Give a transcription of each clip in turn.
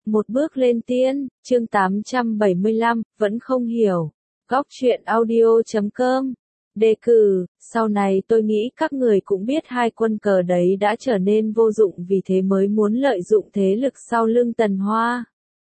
Một bước lên tiên, chương 875, vẫn không hiểu. Góc truyện audio.com. Đề cử, sau này tôi nghĩ các người cũng biết hai quân cờ đấy đã trở nên vô dụng vì thế mới muốn lợi dụng thế lực sau lưng Tần Hoa.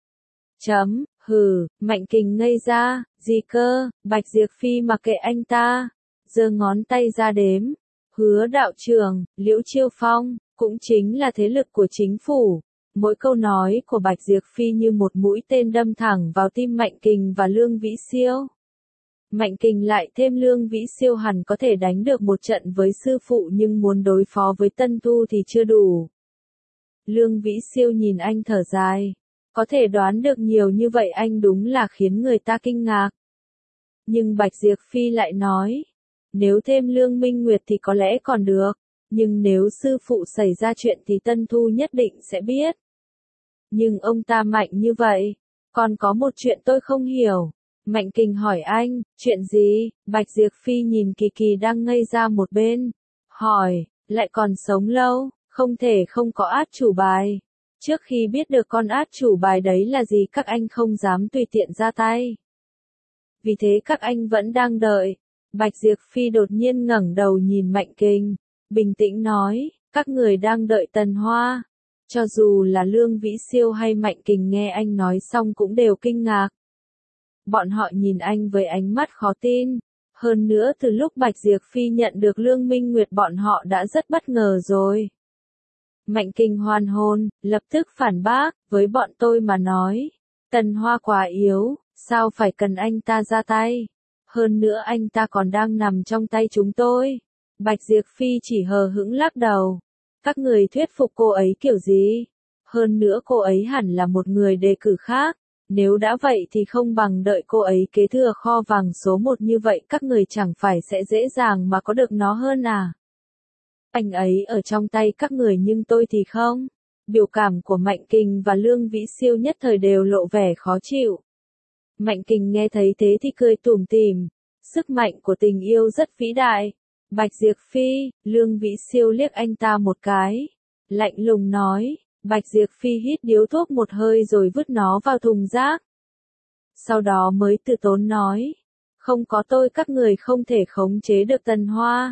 Mạnh Kình ngây ra, gì cơ, Bạch Diệp Phi mặc kệ anh ta, giơ ngón tay ra đếm. Hứa đạo trưởng, Liễu Chiêu Phong, cũng chính là thế lực của chính phủ. Mỗi câu nói của Bạch Diệp Phi như một mũi tên đâm thẳng vào tim Mạnh Kình và Lương Vĩ Siêu. Mạnh Kình lại thêm Lương Vĩ Siêu hẳn có thể đánh được một trận với sư phụ nhưng muốn đối phó với Tân Thu thì chưa đủ. Lương Vĩ Siêu nhìn anh thở dài. Có thể đoán được nhiều như vậy anh đúng là khiến người ta kinh ngạc. Nhưng Bạch Diệp Phi lại nói, nếu thêm Lương Minh Nguyệt thì có lẽ còn được, nhưng nếu sư phụ xảy ra chuyện thì Tân Thu nhất định sẽ biết. Nhưng ông ta mạnh như vậy, còn có một chuyện tôi không hiểu. Mạnh Kình hỏi anh, chuyện gì? Bạch Diệp Phi nhìn Kỳ Kỳ đang ngây ra một bên, hỏi, lại còn sống lâu, không thể không có át chủ bài. Trước khi biết được con át chủ bài đấy là gì các anh không dám tùy tiện ra tay. Vì thế các anh vẫn đang đợi. Bạch Diệp Phi đột nhiên ngẩng đầu nhìn Mạnh Kình, bình tĩnh nói, các người đang đợi Tần Hoa. Cho dù là Lương Vĩ Siêu hay Mạnh Kình nghe anh nói xong cũng đều kinh ngạc. Bọn họ nhìn anh với ánh mắt khó tin. Hơn nữa từ lúc Bạch Diệp Phi nhận được Lương Minh Nguyệt bọn họ đã rất bất ngờ rồi. Mạnh Kình hoàn hồn, lập tức phản bác, với bọn tôi mà nói. Tần Hoa quá yếu, sao phải cần anh ta ra tay. Hơn nữa anh ta còn đang nằm trong tay chúng tôi. Bạch Diệp Phi chỉ hờ hững lắc đầu. Các người thuyết phục cô ấy kiểu gì? Hơn nữa cô ấy hẳn là một người đề cử khác. Nếu đã vậy thì không bằng đợi cô ấy kế thừa kho vàng số 1 như vậy các người chẳng phải sẽ dễ dàng mà có được nó hơn à? Anh ấy ở trong tay các người nhưng tôi thì không. Biểu cảm của Mạnh Kình và Lương Vĩ Siêu nhất thời đều lộ vẻ khó chịu. Mạnh Kình nghe thấy thế thì cười tủm tỉm. Sức mạnh của tình yêu rất vĩ đại. Bạch Diệp Phi, Lương Vĩ Siêu liếc anh ta một cái. Lạnh lùng nói, Bạch Diệp Phi hít điếu thuốc một hơi rồi vứt nó vào thùng rác. Sau đó mới từ tốn nói, không có tôi các người không thể khống chế được Tần Hoa.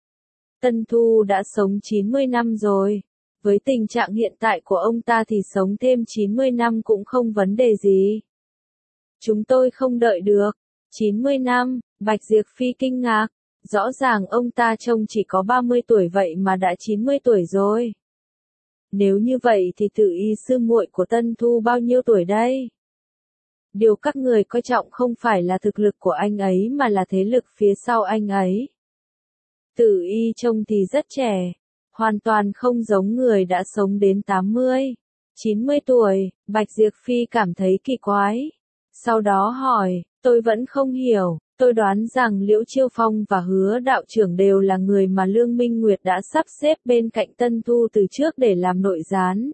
Tân Thu đã sống 90 năm rồi. Với tình trạng hiện tại của ông ta thì sống thêm 90 năm cũng không vấn đề gì. Chúng tôi không đợi được. 90 năm, Bạch Diệp Phi kinh ngạc. Rõ ràng ông ta trông chỉ có 30 tuổi vậy mà đã 90 tuổi rồi. Nếu như vậy thì Tử Y sư muội của Tân Thu bao nhiêu tuổi đây? Điều các người coi trọng không phải là thực lực của anh ấy mà là thế lực phía sau anh ấy. Tử Y trông thì rất trẻ, hoàn toàn không giống người đã sống đến 80, 90 tuổi, Bạch Diệp Phi cảm thấy kỳ quái. Sau đó hỏi, tôi vẫn không hiểu, tôi đoán rằng Liễu Chiêu Phong và Hứa đạo trưởng đều là người mà Lương Minh Nguyệt đã sắp xếp bên cạnh Tân Thu từ trước để làm nội gián.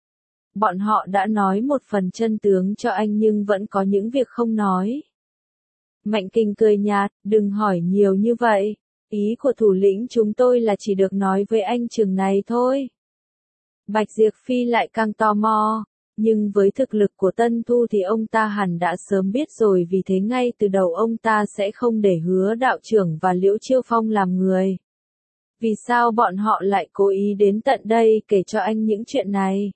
Bọn họ đã nói một phần chân tướng cho anh nhưng vẫn có những việc không nói. Mạnh Kình cười nhạt, đừng hỏi nhiều như vậy. Ý của thủ lĩnh chúng tôi là chỉ được nói với anh chừng này thôi. Bạch Diệp Phi lại càng tò mò, nhưng với thực lực của Tân Thu thì ông ta hẳn đã sớm biết rồi vì thế ngay từ đầu ông ta sẽ không để Hứa đạo trưởng và Liễu Chiêu Phong làm người. Vì sao bọn họ lại cố ý đến tận đây kể cho anh những chuyện này?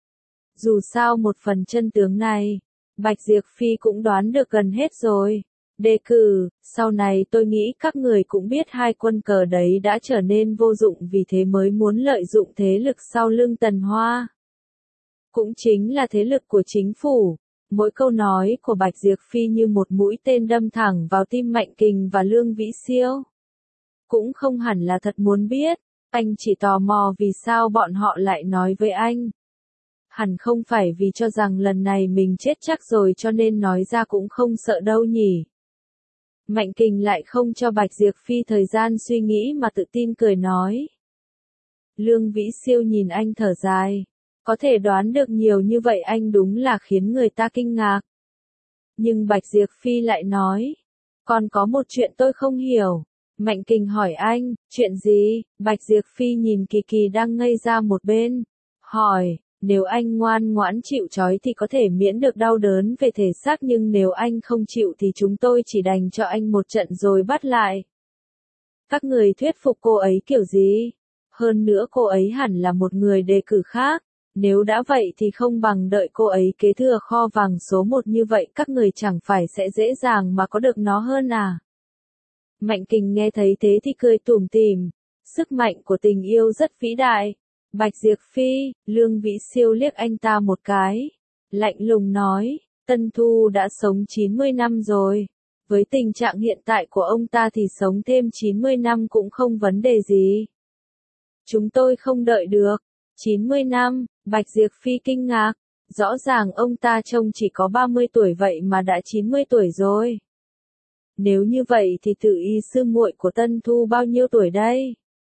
Dù sao một phần chân tướng này, Bạch Diệp Phi cũng đoán được gần hết rồi. Đề cử, sau này tôi nghĩ các người cũng biết hai quân cờ đấy đã trở nên vô dụng vì thế mới muốn lợi dụng thế lực sau lưng Tần Hoa. Cũng chính là thế lực của chính phủ. Mỗi câu nói của Bạch Diệp Phi như một mũi tên đâm thẳng vào tim Mạnh Kình và Lương Vĩ Siêu. Cũng không hẳn là thật muốn biết, anh chỉ tò mò vì sao bọn họ lại nói với anh. Hẳn không phải vì cho rằng lần này mình chết chắc rồi cho nên nói ra cũng không sợ đâu nhỉ. Mạnh Kình lại không cho Bạch Diệp Phi thời gian suy nghĩ mà tự tin cười nói. Lương Vĩ Siêu nhìn anh thở dài. Có thể đoán được nhiều như vậy anh đúng là khiến người ta kinh ngạc. Nhưng Bạch Diệp Phi lại nói. Còn có một chuyện tôi không hiểu. Mạnh Kình hỏi anh, chuyện gì? Bạch Diệp Phi nhìn Kỳ Kỳ đang ngây ra một bên. Hỏi, nếu anh ngoan ngoãn chịu trói thì có thể miễn được đau đớn về thể xác, nhưng nếu anh không chịu thì chúng tôi chỉ đành cho anh một trận rồi bắt lại. Các người thuyết phục cô ấy kiểu gì? Hơn nữa cô ấy hẳn là một người đề cử khác. Nếu đã vậy thì không bằng đợi cô ấy kế thừa kho vàng số 1, như vậy các người chẳng phải sẽ dễ dàng mà có được nó hơn à? Mạnh Kình nghe thấy thế thì cười tủm tỉm. Sức mạnh của tình yêu rất vĩ đại. Bạch Diệp Phi, Lương Vĩ Siêu liếc anh ta một cái. Lạnh lùng nói, Tân Thu đã sống 90 năm rồi. Với tình trạng hiện tại của ông ta thì sống thêm 90 năm cũng không vấn đề gì. Chúng tôi không đợi được. 90 năm, Bạch Diệp Phi kinh ngạc. Rõ ràng ông ta trông chỉ có 30 tuổi vậy mà đã 90 tuổi rồi. Nếu như vậy thì Tử Y sư muội của Tân Thu bao nhiêu tuổi đây?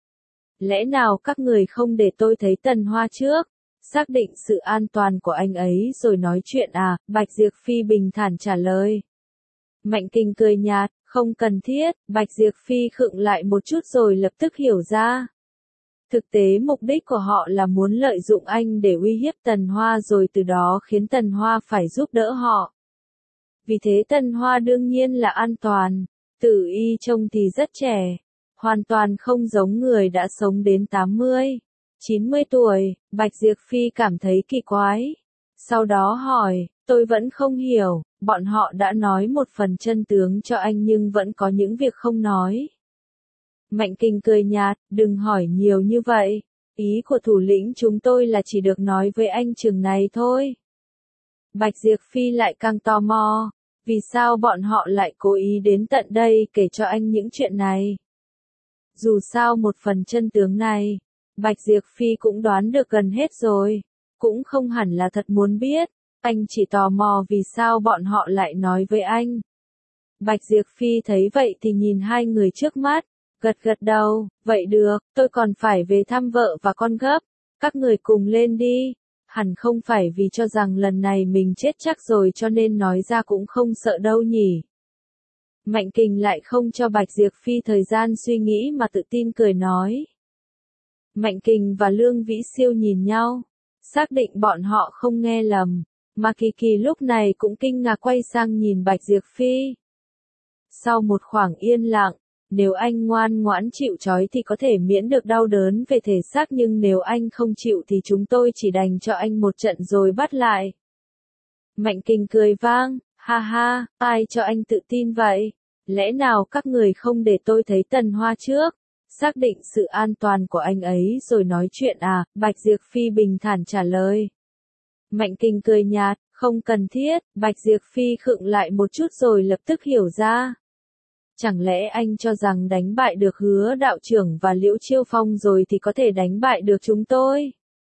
Lẽ nào các người không để tôi thấy Tần Hoa trước? Xác định sự an toàn của anh ấy rồi nói chuyện à? Bạch Diệp Phi bình thản trả lời. Mạnh Kình cười nhạt, không cần thiết. Bạch Diệp Phi khựng lại một chút rồi lập tức hiểu ra. Thực tế mục đích của họ là muốn lợi dụng anh để uy hiếp Tần Hoa rồi từ đó khiến Tần Hoa phải giúp đỡ họ. Vì thế Tần Hoa đương nhiên là an toàn. Tử Y trông thì rất trẻ. Hoàn toàn không giống người đã sống đến 80, 90 tuổi. Bạch Diệp Phi cảm thấy kỳ quái. Sau đó hỏi, tôi vẫn không hiểu, bọn họ đã nói một phần chân tướng cho anh nhưng vẫn có những việc không nói. Mạnh Kình cười nhạt, đừng hỏi nhiều như vậy. Ý của thủ lĩnh chúng tôi là chỉ được nói với anh chừng này thôi. Bạch Diệp Phi lại càng tò mò. Vì sao bọn họ lại cố ý đến tận đây kể cho anh những chuyện này? Dù sao một phần chân tướng này, Bạch Diệp Phi cũng đoán được gần hết rồi. Cũng không hẳn là thật muốn biết. Anh chỉ tò mò vì sao bọn họ lại nói với anh. Bạch Diệp Phi thấy vậy thì nhìn hai người trước mắt. Gật gật đầu, vậy được, tôi còn phải về thăm vợ và con gấp. Các người cùng lên đi. Hẳn không phải vì cho rằng lần này mình chết chắc rồi cho nên nói ra cũng không sợ đâu nhỉ. Mạnh Kình lại không cho Bạch Diệp Phi thời gian suy nghĩ mà tự tin cười nói. Mạnh Kình và Lương Vĩ Siêu nhìn nhau, xác định bọn họ không nghe lầm, mà Kỳ Kỳ lúc này cũng kinh ngạc quay sang nhìn Bạch Diệp Phi. Sau một khoảng yên lặng, nếu anh ngoan ngoãn chịu trói thì có thể miễn được đau đớn về thể xác, nhưng nếu anh không chịu thì chúng tôi chỉ đành cho anh một trận rồi bắt lại. Mạnh Kình cười vang, ha ha, ai cho anh tự tin vậy? Lẽ nào các người không để tôi thấy Tần Hoa trước? Xác định sự an toàn của anh ấy rồi nói chuyện à? Bạch Diệp Phi bình thản trả lời. Mạnh Kình cười nhạt, không cần thiết. Bạch Diệp Phi khựng lại một chút rồi lập tức hiểu ra. Chẳng lẽ anh cho rằng đánh bại được Hứa đạo trưởng và Liễu Chiêu Phong rồi thì có thể đánh bại được chúng tôi?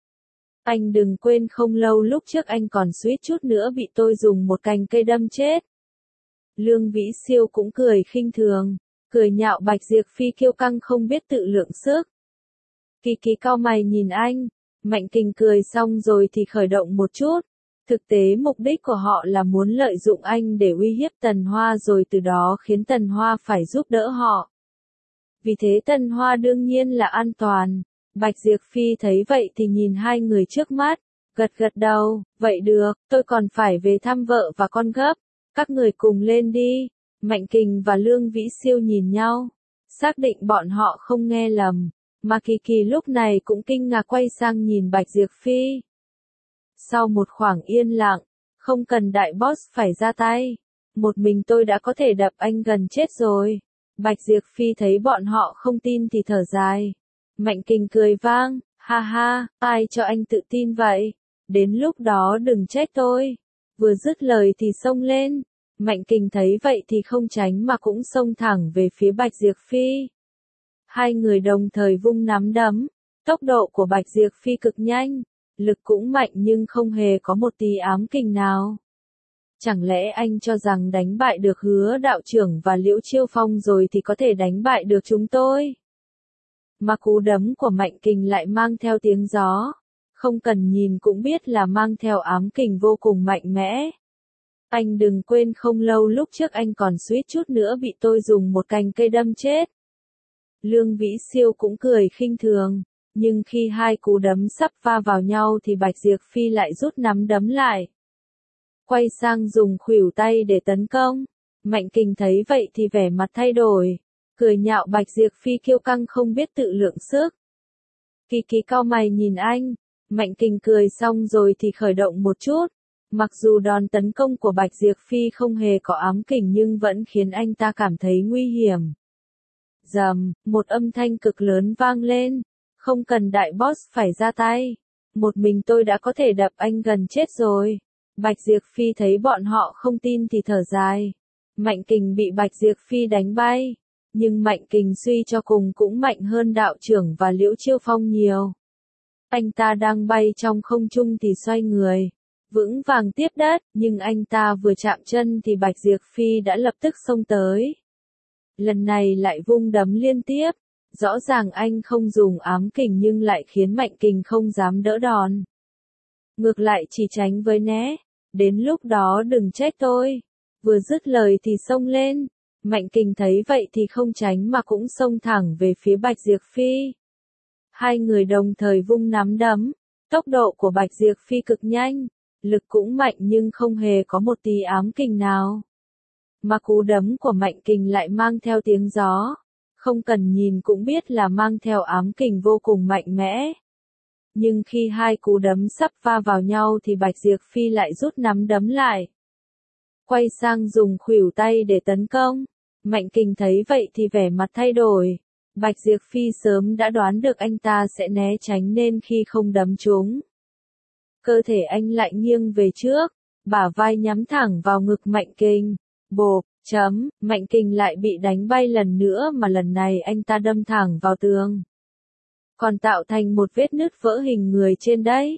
Anh đừng quên không lâu lúc trước anh còn suýt chút nữa bị tôi dùng một cành cây đâm chết. Lương Vĩ Siêu cũng cười khinh thường, cười nhạo Bạch Diệp Phi kiêu căng không biết tự lượng sức. Kỳ Kỳ cau mày nhìn anh, Mạnh Kình cười xong rồi thì khởi động một chút. Thực tế mục đích của họ là muốn lợi dụng anh để uy hiếp Tần Hoa rồi từ đó khiến Tần Hoa phải giúp đỡ họ. Vì thế Tần Hoa đương nhiên là an toàn. Bạch Diệp Phi thấy vậy thì nhìn hai người trước mắt, gật gật đầu, vậy được, tôi còn phải về thăm vợ và con gấp. Các người cùng lên đi. Mạnh Kình và Lương Vĩ Siêu nhìn nhau, xác định bọn họ không nghe lầm, mà Kỳ Kỳ lúc này cũng kinh ngạc quay sang nhìn Bạch Diệp Phi. Sau một khoảng yên lặng, không cần đại boss phải ra tay, một mình tôi đã có thể đập anh gần chết rồi. Bạch Diệp Phi thấy bọn họ không tin thì thở dài. Mạnh Kình cười vang, ha ha, ai cho anh tự tin vậy? Đến lúc đó đừng trách tôi. Vừa dứt lời thì xông lên. Mạnh Kình thấy vậy thì không tránh mà cũng xông thẳng về phía Bạch Diệp Phi. Hai người đồng thời vung nắm đấm. Tốc độ của Bạch Diệp Phi cực nhanh, lực cũng mạnh nhưng không hề có một tí ám kình nào. Chẳng lẽ anh cho rằng đánh bại được Hứa đạo trưởng và Liễu Chiêu Phong rồi thì có thể đánh bại được chúng tôi? Mà cú đấm của Mạnh Kình lại mang theo tiếng gió, không cần nhìn cũng biết là mang theo ám kình vô cùng mạnh mẽ. Anh đừng quên không lâu lúc trước anh còn suýt chút nữa bị tôi dùng một cành cây đâm chết. Lương Vĩ Siêu cũng cười khinh thường, Nhưng khi hai cú đấm sắp va vào nhau thì Bạch Diệp Phi lại rút nắm đấm lại. Quay sang dùng khuỷu tay để tấn công. Mạnh Kình thấy vậy thì vẻ mặt thay đổi. Cười nhạo Bạch Diệp Phi kiêu căng không biết tự lượng sức. Kỳ Kỳ cau mày nhìn anh. Mạnh Kình cười xong rồi thì khởi động một chút. Mặc dù đòn tấn công của Bạch Diệp Phi không hề có ám kình nhưng vẫn khiến anh ta cảm thấy nguy hiểm. Rầm, một âm thanh cực lớn vang lên. Không cần đại boss phải ra tay. Một mình tôi đã có thể đập anh gần chết rồi. Bạch Diệp Phi thấy bọn họ không tin thì thở dài. Mạnh Kình bị Bạch Diệp Phi đánh bay. Nhưng Mạnh Kình suy cho cùng cũng mạnh hơn đạo trưởng và Liễu Chiêu Phong nhiều. Anh ta đang bay trong không trung thì xoay người. Vững vàng tiếp đất, nhưng anh ta vừa chạm chân thì Bạch Diệp Phi đã lập tức xông tới. Lần này lại vung đấm liên tiếp. Rõ ràng anh không dùng ám kình nhưng lại khiến Mạnh Kình không dám đỡ đòn. Ngược lại chỉ tránh với né. Đến lúc đó đừng trách tôi. Vừa dứt lời thì xông lên. Mạnh Kình thấy vậy thì không tránh mà cũng xông thẳng về phía Bạch Diệp Phi. Hai người đồng thời vung nắm đấm. Tốc độ của Bạch Diệp Phi cực nhanh. Lực cũng mạnh nhưng không hề có một tí ám kình nào. Mà cú đấm của Mạnh Kình lại mang theo tiếng gió. Không cần nhìn cũng biết là mang theo ám kình vô cùng mạnh mẽ. Nhưng khi hai cú đấm sắp va vào nhau thì Bạch Diệp Phi lại rút nắm đấm lại. Quay sang dùng khuỷu tay để tấn công. Mạnh Kình thấy vậy thì vẻ mặt thay đổi. Bạch Diệp Phi sớm đã đoán được anh ta sẽ né tránh nên khi không đấm trúng. Cơ thể anh lại nghiêng về trước, bả vai nhắm thẳng vào ngực Mạnh Kình. Bộp, Mạnh Kình lại bị đánh bay lần nữa mà lần này anh ta đâm thẳng vào tường. Còn tạo thành một vết nứt vỡ hình người trên đấy.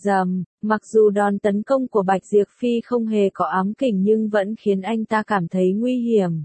Mặc dù đòn tấn công của Bạch Diệp Phi không hề có ám kình nhưng vẫn khiến anh ta cảm thấy nguy hiểm.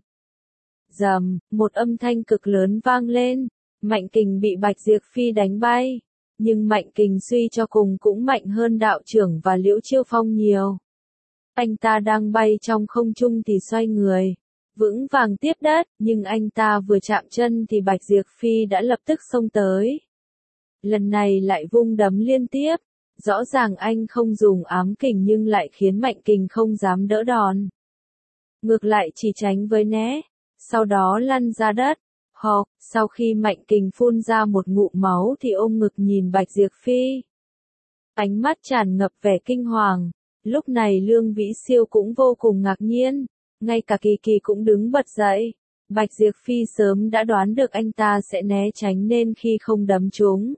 Một âm thanh cực lớn vang lên. Mạnh Kình bị Bạch Diệp Phi đánh bay. Nhưng Mạnh Kình suy cho cùng cũng mạnh hơn đạo trưởng và Liễu Chiêu Phong nhiều. Anh ta đang bay trong không trung thì xoay người. Vững vàng tiếp đất, nhưng anh ta vừa chạm chân thì Bạch Diệp Phi đã lập tức xông tới. Lần này lại vung đấm liên tiếp. Rõ ràng anh không dùng ám kình nhưng lại khiến Mạnh Kình không dám đỡ đòn. Ngược lại chỉ tránh với né. Sau đó lăn ra đất. Sau khi Mạnh Kình phun ra một ngụm máu thì ôm ngực nhìn Bạch Diệp Phi. Ánh mắt tràn ngập vẻ kinh hoàng. Lúc này Lương Vĩ Siêu cũng vô cùng ngạc nhiên. Ngay cả Kỳ Kỳ cũng đứng bật dậy. Bạch Diệp Phi sớm đã đoán được anh ta sẽ né tránh nên khi không đấm trúng.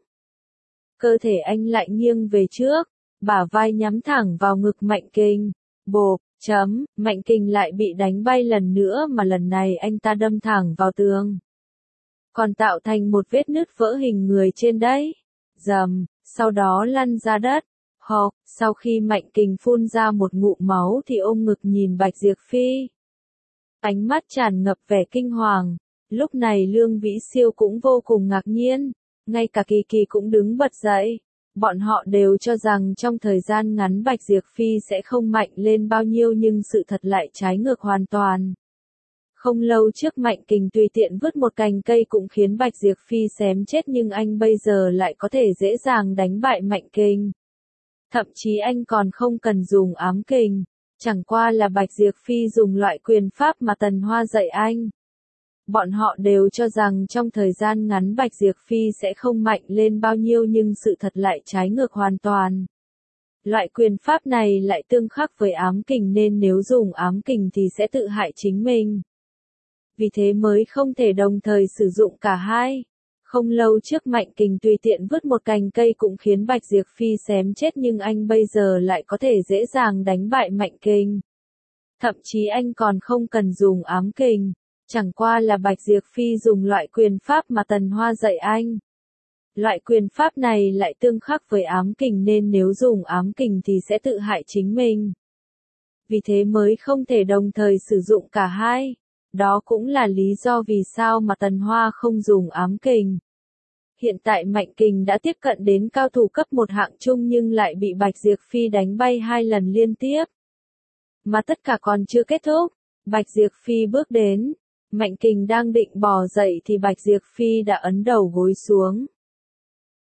Cơ thể anh lại nghiêng về trước, bả vai nhắm thẳng vào ngực Mạnh Kình. Bộp, Mạnh Kình lại bị đánh bay lần nữa mà lần này anh ta đâm thẳng vào tường. Còn tạo thành một vết nứt vỡ hình người trên đấy. Sau đó lăn ra đất. Sau khi Mạnh Kình phun ra một ngụm máu thì ôm ngực nhìn Bạch Diệp Phi. Ánh mắt tràn ngập vẻ kinh hoàng. Lúc này Lương Vĩ Siêu cũng vô cùng ngạc nhiên. Ngay cả Kỳ Kỳ cũng đứng bật dậy. Bọn họ đều cho rằng trong thời gian ngắn Bạch Diệp Phi sẽ không mạnh lên bao nhiêu nhưng sự thật lại trái ngược hoàn toàn. Không lâu trước Mạnh Kình tùy tiện vứt một cành cây cũng khiến Bạch Diệp Phi xém chết nhưng anh bây giờ lại có thể dễ dàng đánh bại Mạnh Kình. Thậm chí anh còn không cần dùng ám kình. Chẳng qua là Bạch Diệp Phi dùng loại quyền pháp mà Tần Hoa dạy anh. Bọn họ đều cho rằng trong thời gian ngắn Bạch Diệp Phi sẽ không mạnh lên bao nhiêu nhưng sự thật lại trái ngược hoàn toàn. Loại quyền pháp này lại tương khắc với ám kình nên nếu dùng ám kình thì sẽ tự hại chính mình. Vì thế mới không thể đồng thời sử dụng cả hai. Không lâu trước Mạnh Kình tùy tiện vứt một cành cây cũng khiến Bạch Diệp Phi xém chết nhưng anh bây giờ lại có thể dễ dàng đánh bại Mạnh Kình. Thậm chí anh còn không cần dùng ám kình. Chẳng qua là Bạch Diệp Phi dùng loại quyền pháp mà Tần Hoa dạy anh. Loại quyền pháp này lại tương khắc với ám kình nên nếu dùng ám kình thì sẽ tự hại chính mình. Vì thế mới không thể đồng thời sử dụng cả hai. Đó cũng là lý do vì sao mà Tần Hoa không dùng ám kình. Hiện tại Mạnh Kình đã tiếp cận đến cao thủ cấp 1 hạng trung nhưng lại bị Bạch Diệp Phi đánh bay 2 lần liên tiếp. Mà tất cả còn chưa kết thúc. Bạch Diệp Phi bước đến. Mạnh Kình đang định bò dậy thì Bạch Diệp Phi đã ấn đầu gối xuống.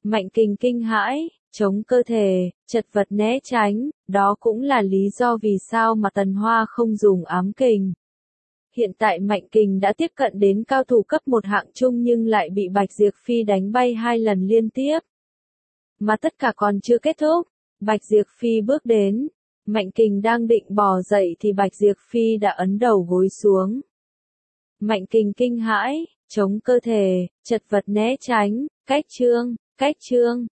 Mạnh Kình kinh hãi, chống cơ thể, chật vật né tránh, đó cũng là lý do vì sao mà Tần Hoa không dùng ám kình. Hiện tại Mạnh Kình đã tiếp cận đến cao thủ cấp 1 hạng trung nhưng lại bị Bạch Diệp Phi đánh bay 2 lần liên tiếp. Mà tất cả còn chưa kết thúc, Bạch Diệp Phi bước đến, Mạnh Kình đang định bò dậy thì Bạch Diệp Phi đã ấn đầu gối xuống. Mạnh Kình kinh hãi, chống cơ thể, chật vật né tránh, cách trương,